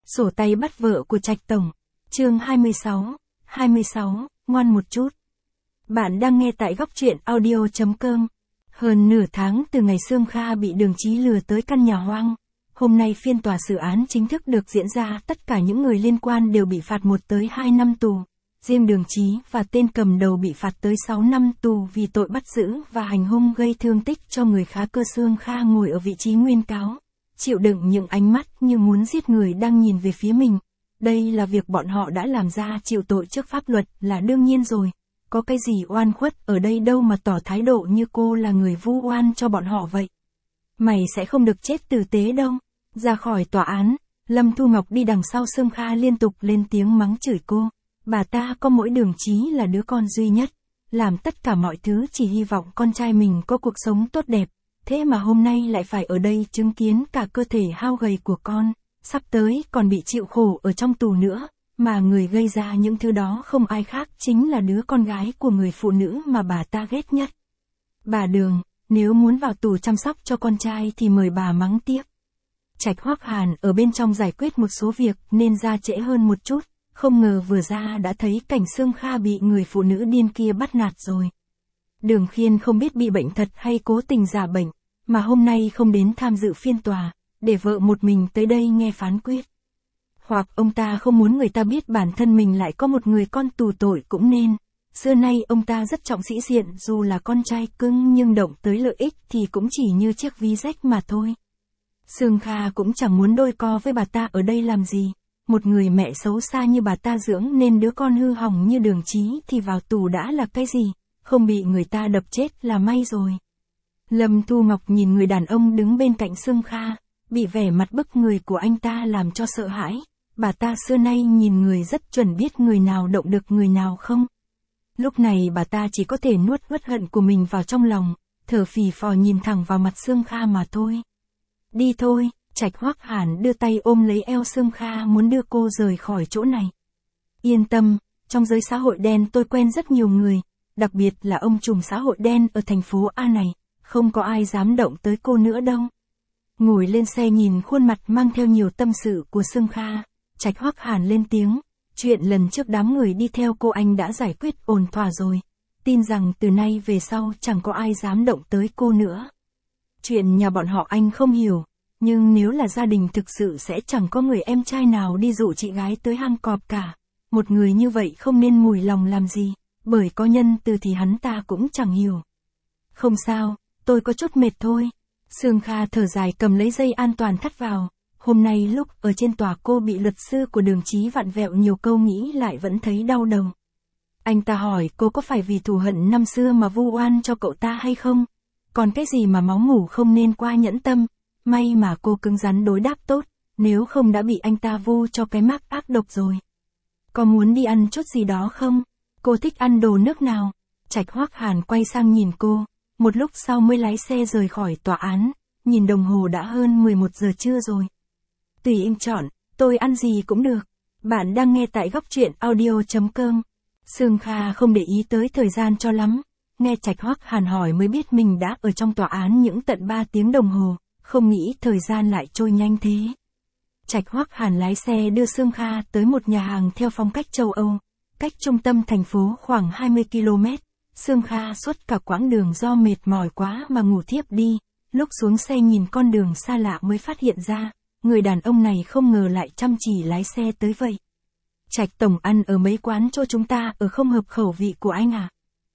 Sổ tay bắt vợ của Trạch Tổng. Chương 26, ngoan một chút. Bạn đang nghe tại góc truyện audio.com. Hơn nửa tháng từ ngày Sương Kha bị Đường Chí lừa tới căn nhà hoang. Hôm nay phiên tòa xử án chính thức được diễn ra, tất cả những người liên quan đều bị phạt 1 tới 2 năm tù. Riêng Đường Chí và tên cầm đầu bị phạt tới 6 năm tù vì tội bắt giữ và hành hung gây thương tích cho người khác. Sương Kha ngồi ở vị trí nguyên cáo, chịu đựng những ánh mắt như muốn giết người đang nhìn về phía mình. Đây là việc bọn họ đã làm ra, chịu tội trước pháp luật là đương nhiên rồi. Có cái gì oan khuất ở đây đâu mà tỏ thái độ như cô là người vu oan cho bọn họ vậy. Mày sẽ không được chết tử tế đâu. Ra khỏi tòa án, Lâm Thu Ngọc đi đằng sau Sương Kha liên tục lên tiếng mắng chửi cô. Bà ta có mỗi Đường Chí là đứa con duy nhất, làm tất cả mọi thứ chỉ hy vọng con trai mình có cuộc sống tốt đẹp. Thế mà hôm nay lại phải ở đây chứng kiến cả cơ thể hao gầy của con, sắp tới còn bị chịu khổ ở trong tù nữa, mà người gây ra những thứ đó không ai khác chính là đứa con gái của người phụ nữ mà bà ta ghét nhất. Bà Đường, nếu muốn vào tù chăm sóc cho con trai thì mời bà mắng tiếp. Trạch Hoắc Hàn ở bên trong giải quyết một số việc nên ra trễ hơn một chút, không ngờ vừa ra đã thấy cảnh Sương Kha bị người phụ nữ điên kia bắt nạt rồi. Đường Khiên không biết bị bệnh thật hay cố tình giả bệnh, mà hôm nay không đến tham dự phiên tòa, để vợ một mình tới đây nghe phán quyết. Hoặc ông ta không muốn người ta biết bản thân mình lại có một người con tù tội cũng nên. Xưa nay ông ta rất trọng sĩ diện, dù là con trai cưng nhưng động tới lợi ích thì cũng chỉ như chiếc ví rách mà thôi. Sương Kha cũng chẳng muốn đôi co với bà ta ở đây làm gì. Một người mẹ xấu xa như bà ta dưỡng nên đứa con hư hỏng như Đường Chí thì vào tù đã là cái gì, không bị người ta đập chết là may rồi. Lâm Thu Ngọc nhìn người đàn ông đứng bên cạnh Sương Kha, bị vẻ mặt bức người của anh ta làm cho sợ hãi. Bà ta xưa nay nhìn người rất chuẩn, biết người nào động được người nào không. Lúc này bà ta chỉ có thể nuốt uất hận của mình vào trong lòng, thở phì phò nhìn thẳng vào mặt Sương Kha mà thôi. Đi thôi. Trạch Hoắc Hàn đưa tay ôm lấy eo Sương Kha muốn đưa cô rời khỏi chỗ này. Yên tâm, trong giới xã hội đen tôi quen rất nhiều người, đặc biệt là ông trùm xã hội đen ở thành phố A này, không có ai dám động tới cô nữa đâu. Ngồi lên xe nhìn khuôn mặt mang theo nhiều tâm sự của Sương Kha, Trạch Hoắc Hàn lên tiếng, chuyện lần trước đám người đi theo cô anh đã giải quyết ổn thỏa rồi, tin rằng từ nay về sau chẳng có ai dám động tới cô nữa. Chuyện nhà bọn họ anh không hiểu. Nhưng nếu là gia đình thực sự sẽ chẳng có người em trai nào đi dụ chị gái tới hang cọp cả. Một người như vậy không nên mùi lòng làm gì, bởi có nhân từ thì hắn ta cũng chẳng hiểu. Không sao, tôi có chút mệt thôi. Sương Kha thở dài cầm lấy dây an toàn thắt vào. Hôm nay lúc ở trên tòa cô bị luật sư của Đường Chí vặn vẹo nhiều câu, nghĩ lại vẫn thấy đau đầu. Anh ta hỏi cô có phải vì thù hận năm xưa mà vu oan cho cậu ta hay không? Còn cái gì mà máu mủ không nên qua nhẫn tâm. May mà cô cứng rắn đối đáp tốt, nếu không đã bị anh ta vu cho cái mác ác độc rồi. Có muốn đi ăn chút gì đó không? Cô thích ăn đồ nước nào? Trạch Hoắc Hàn quay sang nhìn cô, một lúc sau mới lái xe rời khỏi tòa án, nhìn đồng hồ đã hơn 11 giờ trưa rồi. Tùy em chọn, tôi ăn gì cũng được. Bạn đang nghe tại góc truyện audio.com. Sương Kha không để ý tới thời gian cho lắm, nghe Trạch Hoắc Hàn hỏi mới biết mình đã ở trong tòa án những tận 3 tiếng đồng hồ. Không nghĩ thời gian lại trôi nhanh thế. Trạch Hoắc Hàn lái xe đưa Sương Kha tới một nhà hàng theo phong cách châu Âu, cách trung tâm thành phố khoảng 20 km. Sương Kha suốt cả quãng đường do mệt mỏi quá mà ngủ thiếp đi, lúc xuống xe nhìn con đường xa lạ mới phát hiện ra, người đàn ông này không ngờ lại chăm chỉ lái xe tới vậy. Trạch Tổng ăn ở mấy quán chỗ chúng ta ở không hợp khẩu vị của anh à?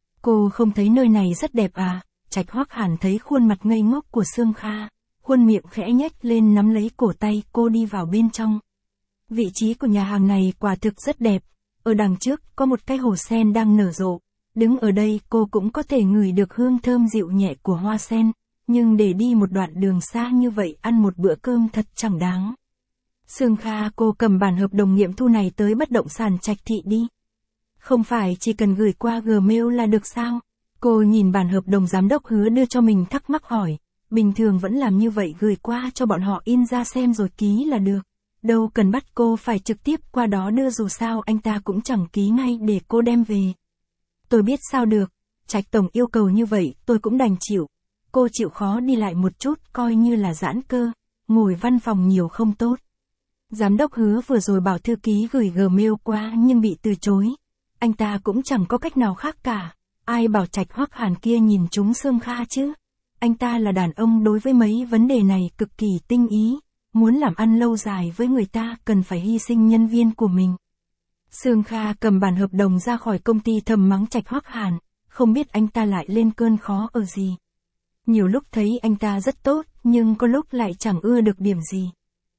Cô không thấy nơi này rất đẹp à? Trạch Hoắc Hàn thấy khuôn mặt ngây ngốc của Sương Kha, khuôn miệng khẽ nhếch lên nắm lấy cổ tay cô đi vào bên trong. Vị trí của nhà hàng này quả thực rất đẹp, ở đằng trước có một cái hồ sen đang nở rộ, đứng ở đây cô cũng có thể ngửi được hương thơm dịu nhẹ của hoa sen, nhưng để đi một đoạn đường xa như vậy ăn một bữa cơm thật chẳng đáng. Sương Kha, cô cầm bản hợp đồng nghiệm thu này tới bất động sản Trạch Thị đi. Không phải chỉ cần gửi qua Gmail là được sao? Cô nhìn bản hợp đồng giám đốc Hứa đưa cho mình thắc mắc hỏi. Bình thường vẫn làm như vậy, gửi qua cho bọn họ in ra xem rồi ký là được. Đâu cần bắt cô phải trực tiếp qua đó đưa, dù sao anh ta cũng chẳng ký ngay để cô đem về. Tôi biết sao được, Trạch Tổng yêu cầu như vậy tôi cũng đành chịu. Cô chịu khó đi lại một chút coi như là giãn cơ, ngồi văn phòng nhiều không tốt. Giám đốc Hứa vừa rồi bảo thư ký gửi Gmail qua nhưng bị từ chối. Anh ta cũng chẳng có cách nào khác cả. Ai bảo Trạch Hoắc Hàn kia nhìn trúng Sương Kha chứ? Anh ta là đàn ông đối với mấy vấn đề này cực kỳ tinh ý. Muốn làm ăn lâu dài với người ta cần phải hy sinh nhân viên của mình. Sương Kha cầm bản hợp đồng ra khỏi công ty thầm mắng Trạch Hoắc Hàn. Không biết anh ta lại lên cơn khó ở gì. Nhiều lúc thấy anh ta rất tốt, nhưng có lúc lại chẳng ưa được điểm gì.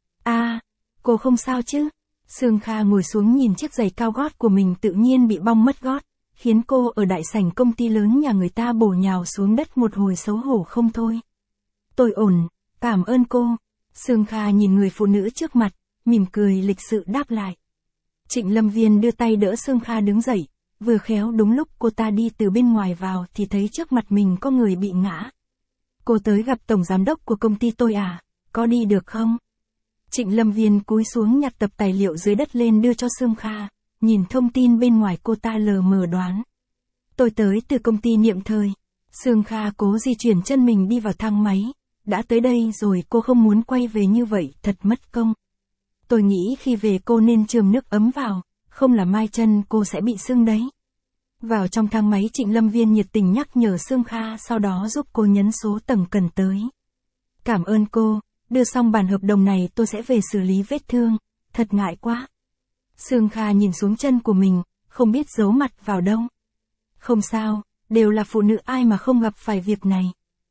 Cô không sao chứ? Sương Kha ngồi xuống nhìn chiếc giày cao gót của mình tự nhiên bị bong mất gót, khiến cô ở đại sảnh công ty lớn nhà người ta bổ nhào xuống đất một hồi xấu hổ không thôi. Tôi ổn, cảm ơn cô. Sương Kha nhìn người phụ nữ trước mặt, mỉm cười lịch sự đáp lại. Trịnh Lâm Viên đưa tay đỡ Sương Kha đứng dậy, vừa khéo đúng lúc cô ta đi từ bên ngoài vào thì thấy trước mặt mình có người bị ngã. Cô tới gặp tổng giám đốc của công ty tôi à, có đi được không? Trịnh Lâm Viên cúi xuống nhặt tập tài liệu dưới đất lên đưa cho Sương Kha, nhìn thông tin bên ngoài cô ta lờ mờ đoán. Tôi tới từ công ty Niệm Thời. Sương Kha cố di chuyển chân mình đi vào thang máy, đã tới đây rồi cô không muốn quay về như vậy, thật mất công. Tôi nghĩ khi về cô nên chườm nước ấm vào, không là mai chân cô sẽ bị sưng đấy. Vào trong thang máy Trịnh Lâm Viên nhiệt tình nhắc nhở Sương Kha, sau đó giúp cô nhấn số tầng cần tới. Cảm ơn cô, đưa xong bản hợp đồng này tôi sẽ về xử lý vết thương, thật ngại quá. Sương Kha nhìn xuống chân của mình, không biết giấu mặt vào đâu. Không sao, đều là phụ nữ ai mà không gặp phải việc này.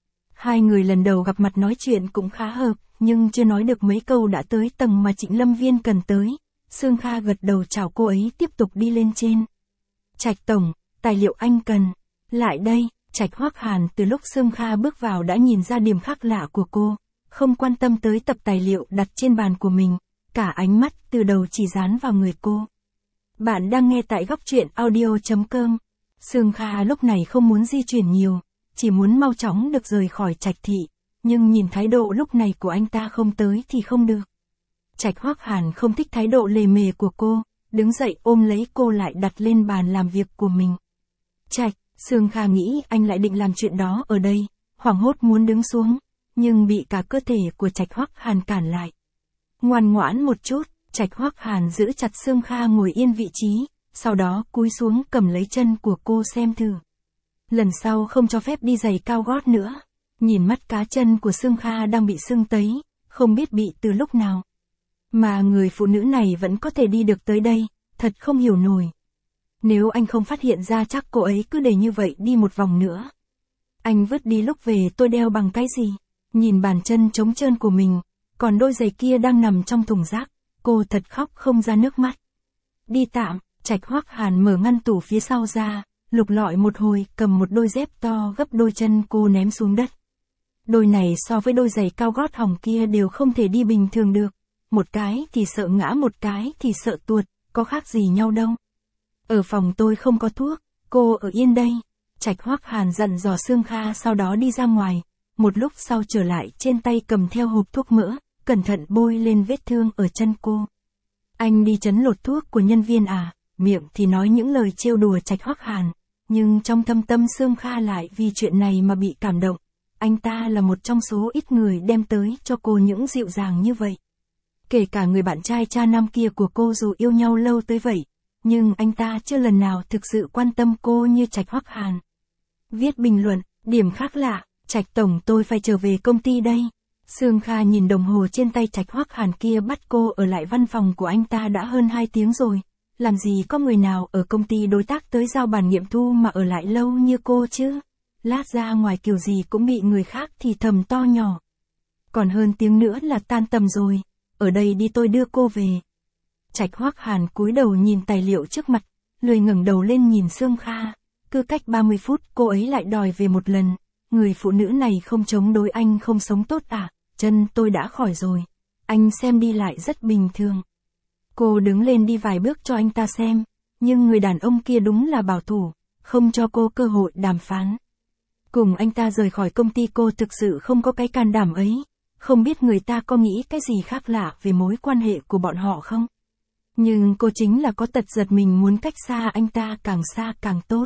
Hai người lần đầu gặp mặt nói chuyện cũng khá hợp, nhưng chưa nói được mấy câu đã tới tầng mà Trịnh Lâm Viên cần tới. Sương Kha gật đầu chào cô ấy tiếp tục đi lên trên. Trạch tổng, tài liệu anh cần. Lại đây, Trạch Hoắc Hàn từ lúc Sương Kha bước vào đã nhìn ra điểm khác lạ của cô, không quan tâm tới tập tài liệu đặt trên bàn của mình, cả ánh mắt từ đầu chỉ dán vào người cô. Bạn đang nghe tại góc truyện audio.com. Sương Kha lúc này không muốn di chuyển nhiều, chỉ muốn mau chóng được rời khỏi Trạch thị, nhưng nhìn thái độ lúc này của anh ta không tới thì không được. Trạch Hoắc Hàn không thích thái độ lề mề của cô, đứng dậy ôm lấy cô lại đặt lên bàn làm việc của mình. Trạch, Sương Kha nghĩ anh lại định làm chuyện đó ở đây, hoảng hốt muốn đứng xuống, nhưng bị cả cơ thể của Trạch Hoắc Hàn cản lại. Ngoan ngoãn một chút, Trạch Hoắc Hàn giữ chặt Sương Kha ngồi yên vị trí, sau đó cúi xuống cầm lấy chân của cô xem thử. Lần sau không cho phép đi giày cao gót nữa. Nhìn mắt cá chân của Sương Kha đang bị sưng tấy, không biết bị từ lúc nào. Mà người phụ nữ này vẫn có thể đi được tới đây, thật không hiểu nổi. Nếu anh không phát hiện ra chắc cô ấy cứ để như vậy đi một vòng nữa. Anh vứt đi lúc về tôi đeo bằng cái gì? Nhìn bàn chân trống trơn của mình, còn đôi giày kia đang nằm trong thùng rác, cô thật khóc không ra nước mắt. Đi tạm, Trạch Hoắc Hàn mở ngăn tủ phía sau ra, lục lọi một hồi, cầm một đôi dép to gấp đôi chân cô ném xuống đất. Đôi này so với đôi giày cao gót hỏng kia đều không thể đi bình thường được. Một cái thì sợ ngã, một cái thì sợ tuột, có khác gì nhau đâu. Ở phòng tôi không có thuốc, cô ở yên đây. Trạch Hoắc Hàn dặn dò Sương Kha, sau đó đi ra ngoài. Một lúc sau trở lại, trên tay cầm theo hộp thuốc mỡ, cẩn thận bôi lên vết thương ở chân cô. Anh đi trấn lột thuốc của nhân viên à? Miệng thì nói những lời trêu đùa Trạch Hoắc Hàn, nhưng trong thâm tâm Sương Kha lại vì chuyện này mà bị cảm động. Anh ta là một trong số ít người đem tới cho cô những dịu dàng như vậy. Kể cả người bạn trai cha nam kia của cô dù yêu nhau lâu tới vậy, nhưng anh ta chưa lần nào thực sự quan tâm cô như Trạch Hoắc Hàn. Viết bình luận, điểm khác lạ, Trạch tổng tôi phải trở về công ty đây. Sương Kha nhìn đồng hồ trên tay Trạch Hoắc Hàn kia, bắt cô ở lại văn phòng của anh ta đã hơn 2 tiếng rồi. Làm gì có người nào ở công ty đối tác tới giao bàn nghiệm thu mà ở lại lâu như cô chứ. Lát ra ngoài kiểu gì cũng bị người khác thì thầm to nhỏ. Còn hơn tiếng nữa là tan tầm rồi, ở đây đi tôi đưa cô về. Trạch Hoắc Hàn cúi đầu nhìn tài liệu trước mặt, lười ngẩng đầu lên nhìn Sương Kha. Cứ cách 30 phút cô ấy lại đòi về một lần. Người phụ nữ này không chống đối anh không sống tốt à? Chân tôi đã khỏi rồi. Anh xem đi lại rất bình thường. Cô đứng lên đi vài bước cho anh ta xem, nhưng người đàn ông kia đúng là bảo thủ, không cho cô cơ hội đàm phán. Cùng anh ta rời khỏi công ty cô thực sự không có cái can đảm ấy, không biết người ta có nghĩ cái gì khác lạ về mối quan hệ của bọn họ không? Nhưng cô chính là có tật giật mình muốn cách xa anh ta càng xa càng tốt.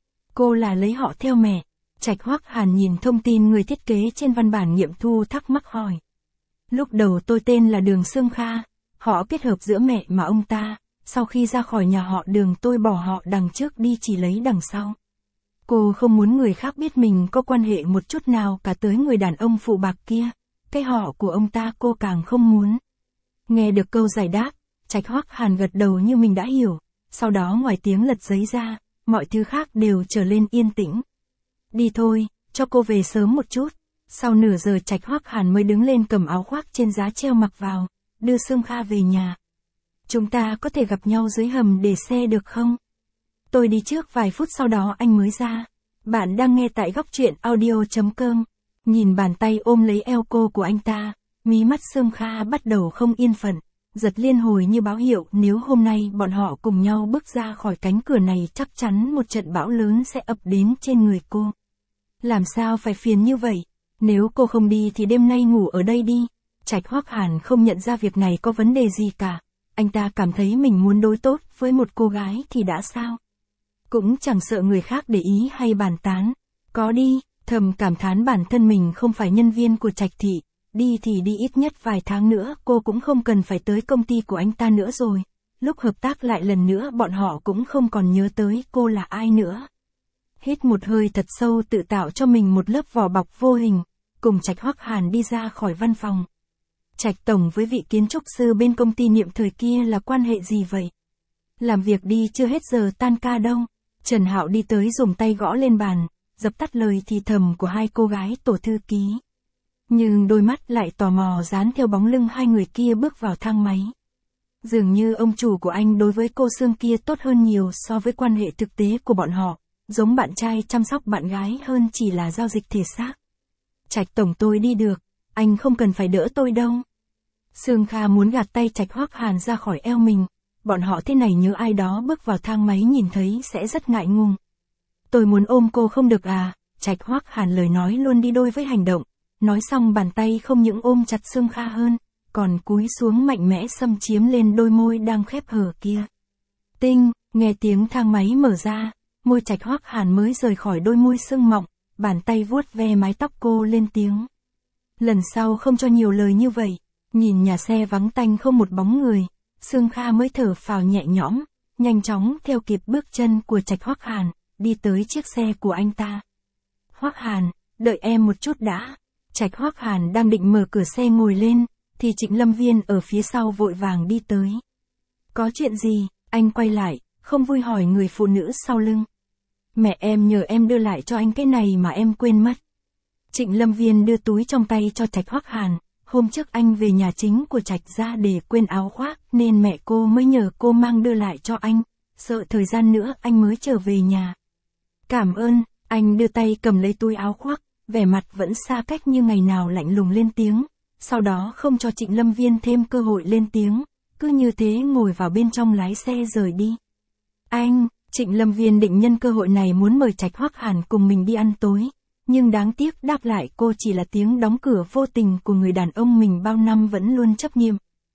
Cô là lấy họ theo mẹ. Trạch Hoắc Hàn nhìn thông tin người thiết kế trên văn bản nghiệm thu thắc mắc hỏi. Lúc đầu tôi tên là Đường Sương Kha, Họ kết hợp giữa mẹ mà ông ta, sau khi ra khỏi nhà họ Đường tôi bỏ họ đằng trước đi chỉ lấy đằng sau. Cô không muốn người khác biết mình có quan hệ một chút nào cả tới người đàn ông phụ bạc kia, cái họ của ông ta cô càng không muốn. Nghe được câu giải đáp, Trạch Hoắc Hàn gật đầu như mình đã hiểu, sau đó ngoài tiếng lật giấy ra, mọi thứ khác đều trở lên yên tĩnh. Đi thôi, cho cô về sớm một chút. Sau nửa giờ Trạch Hoắc Hàn mới đứng lên cầm áo khoác trên giá treo mặc vào, đưa Sương Kha về nhà. Chúng ta có thể gặp nhau dưới hầm để xe được không? Tôi đi trước vài phút sau đó anh mới ra. Bạn đang nghe tại góc truyện audio.com. Nhìn bàn tay ôm lấy eo cô của anh ta, mí mắt Sương Kha bắt đầu không yên phận, giật liên hồi như báo hiệu nếu hôm nay bọn họ cùng nhau bước ra khỏi cánh cửa này chắc chắn một trận bão lớn sẽ ập đến trên người cô. Làm sao phải phiền như vậy? Nếu cô không đi thì đêm nay ngủ ở đây đi. Trạch Hoắc Hàn không nhận ra việc này có vấn đề gì cả. Anh ta cảm thấy mình muốn đối tốt với một cô gái thì đã sao? Cũng chẳng sợ người khác để ý hay bàn tán. Có đi, thầm cảm thán bản thân mình không phải nhân viên của Trạch thị. Đi thì đi ít nhất vài tháng nữa cô cũng không cần phải tới công ty của anh ta nữa rồi. Lúc hợp tác lại lần nữa bọn họ cũng không còn nhớ tới cô là ai nữa. Hít một hơi thật sâu tự tạo cho mình một lớp vỏ bọc vô hình, cùng Trạch Hoắc Hàn đi ra khỏi văn phòng. Trạch tổng với vị kiến trúc sư bên công ty Niệm Thời kia là quan hệ gì vậy? Làm việc đi chưa hết giờ tan ca đâu. Trần Hạo đi tới dùng tay gõ lên bàn, dập tắt lời thì thầm của hai cô gái tổ thư ký. Nhưng đôi mắt lại tò mò dán theo bóng lưng hai người kia bước vào thang máy. Dường như ông chủ của anh đối với cô Sương kia tốt hơn nhiều so với quan hệ thực tế của bọn họ, giống bạn trai chăm sóc bạn gái hơn chỉ là giao dịch thể xác. Trạch tổng tôi đi được, anh không cần phải đỡ tôi đâu. Sương Kha muốn gạt tay Trạch Hoắc Hàn ra khỏi eo mình, bọn họ thế này nhớ ai đó bước vào thang máy nhìn thấy sẽ rất ngại ngùng. Tôi muốn ôm cô không được à? Trạch Hoắc Hàn lời nói luôn đi đôi với hành động, nói xong bàn tay không những ôm chặt Sương Kha hơn, còn cúi xuống mạnh mẽ xâm chiếm lên đôi môi đang khép hờ kia. Tinh, nghe tiếng thang máy mở ra, môi Trạch Hoắc Hàn mới rời khỏi đôi môi sưng mọng, bàn tay vuốt ve mái tóc cô lên tiếng. Lần sau không cho nhiều lời như vậy. Nhìn nhà xe vắng tanh không một bóng người, Sương Kha mới thở phào nhẹ nhõm, nhanh chóng theo kịp bước chân của Trạch Hoắc Hàn, đi tới chiếc xe của anh ta. Hoắc Hàn, đợi em một chút đã. Trạch Hoắc Hàn đang định mở cửa xe ngồi lên, thì Trịnh Lâm Viên ở phía sau vội vàng đi tới. Có chuyện gì? Anh quay lại, không vui hỏi người phụ nữ sau lưng. Mẹ em nhờ em đưa lại cho anh cái này mà em quên mất. Trịnh Lâm Viên đưa túi trong tay cho Trạch Hoắc Hàn. Hôm trước anh về nhà chính của Trạch ra để quên áo khoác nên mẹ cô mới nhờ cô mang đưa lại cho anh, sợ thời gian nữa anh mới trở về nhà. Cảm ơn, anh đưa tay cầm lấy túi áo khoác, vẻ mặt vẫn xa cách như ngày nào lạnh lùng lên tiếng, sau đó không cho Trịnh Lâm Viên thêm cơ hội lên tiếng, cứ như thế ngồi vào bên trong lái xe rời đi. Anh, Trịnh Lâm Viên định nhân cơ hội này muốn mời Trạch Hoắc Hàn cùng mình đi ăn tối. Nhưng đáng tiếc đáp lại cô chỉ là tiếng đóng cửa vô tình của người đàn ông mình bao năm vẫn luôn chấp niệm.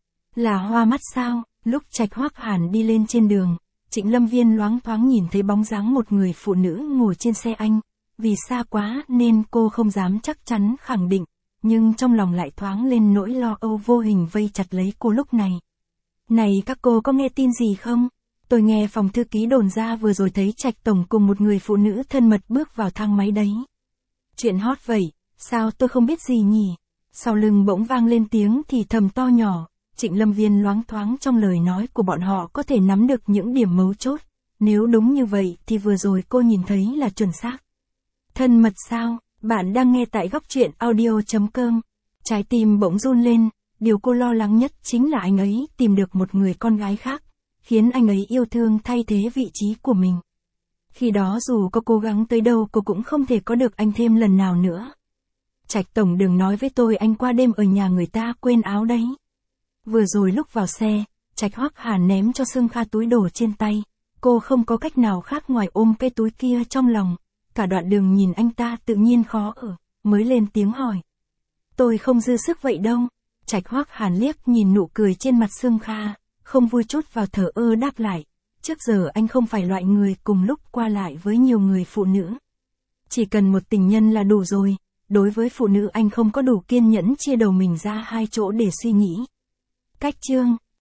Là hoa mắt sao? Lúc Trạch Hoắc Hàn đi lên trên đường, Trịnh Lâm Viên loáng thoáng nhìn thấy bóng dáng một người phụ nữ ngồi trên xe anh. Vì xa quá nên cô không dám chắc chắn khẳng định, nhưng trong lòng lại thoáng lên nỗi lo âu vô hình vây chặt lấy cô lúc này. Này các cô có nghe tin gì không? Tôi nghe phòng thư ký đồn ra vừa rồi thấy Trạch tổng cùng một người phụ nữ thân mật bước vào thang máy đấy. Chuyện hot vậy, sao tôi không biết gì nhỉ? Sau lưng bỗng vang lên tiếng thì thầm to nhỏ, Trịnh Lâm Viên loáng thoáng trong lời nói của bọn họ có thể nắm được những điểm mấu chốt. Nếu đúng như vậy thì vừa rồi cô nhìn thấy là chuẩn xác. Thân mật sao? Bạn đang nghe tại góc truyện audio.com. Trái tim bỗng run lên, điều cô lo lắng nhất chính là anh ấy tìm được một người con gái khác, khiến anh ấy yêu thương thay thế vị trí của mình. Khi đó dù có cố gắng tới đâu cô cũng không thể có được anh thêm lần nào nữa. Trạch tổng đừng nói với tôi anh qua đêm ở nhà người ta quên áo đấy. Vừa rồi lúc vào xe, Trạch Hoắc Hàn ném cho Sương Kha túi đồ trên tay. Cô không có cách nào khác ngoài ôm cái túi kia trong lòng. Cả đoạn đường nhìn anh ta tự nhiên khó ở, mới lên tiếng hỏi. Tôi không dư sức vậy đâu. Trạch Hoắc Hàn liếc nhìn nụ cười trên mặt Sương Kha, không vui chút vào thờ ơ đáp lại. Trước giờ anh không phải loại người cùng lúc qua lại với nhiều người phụ nữ. Chỉ cần một tình nhân là đủ rồi, đối với phụ nữ anh không có đủ kiên nhẫn chia đầu mình ra hai chỗ để suy nghĩ. Cách chương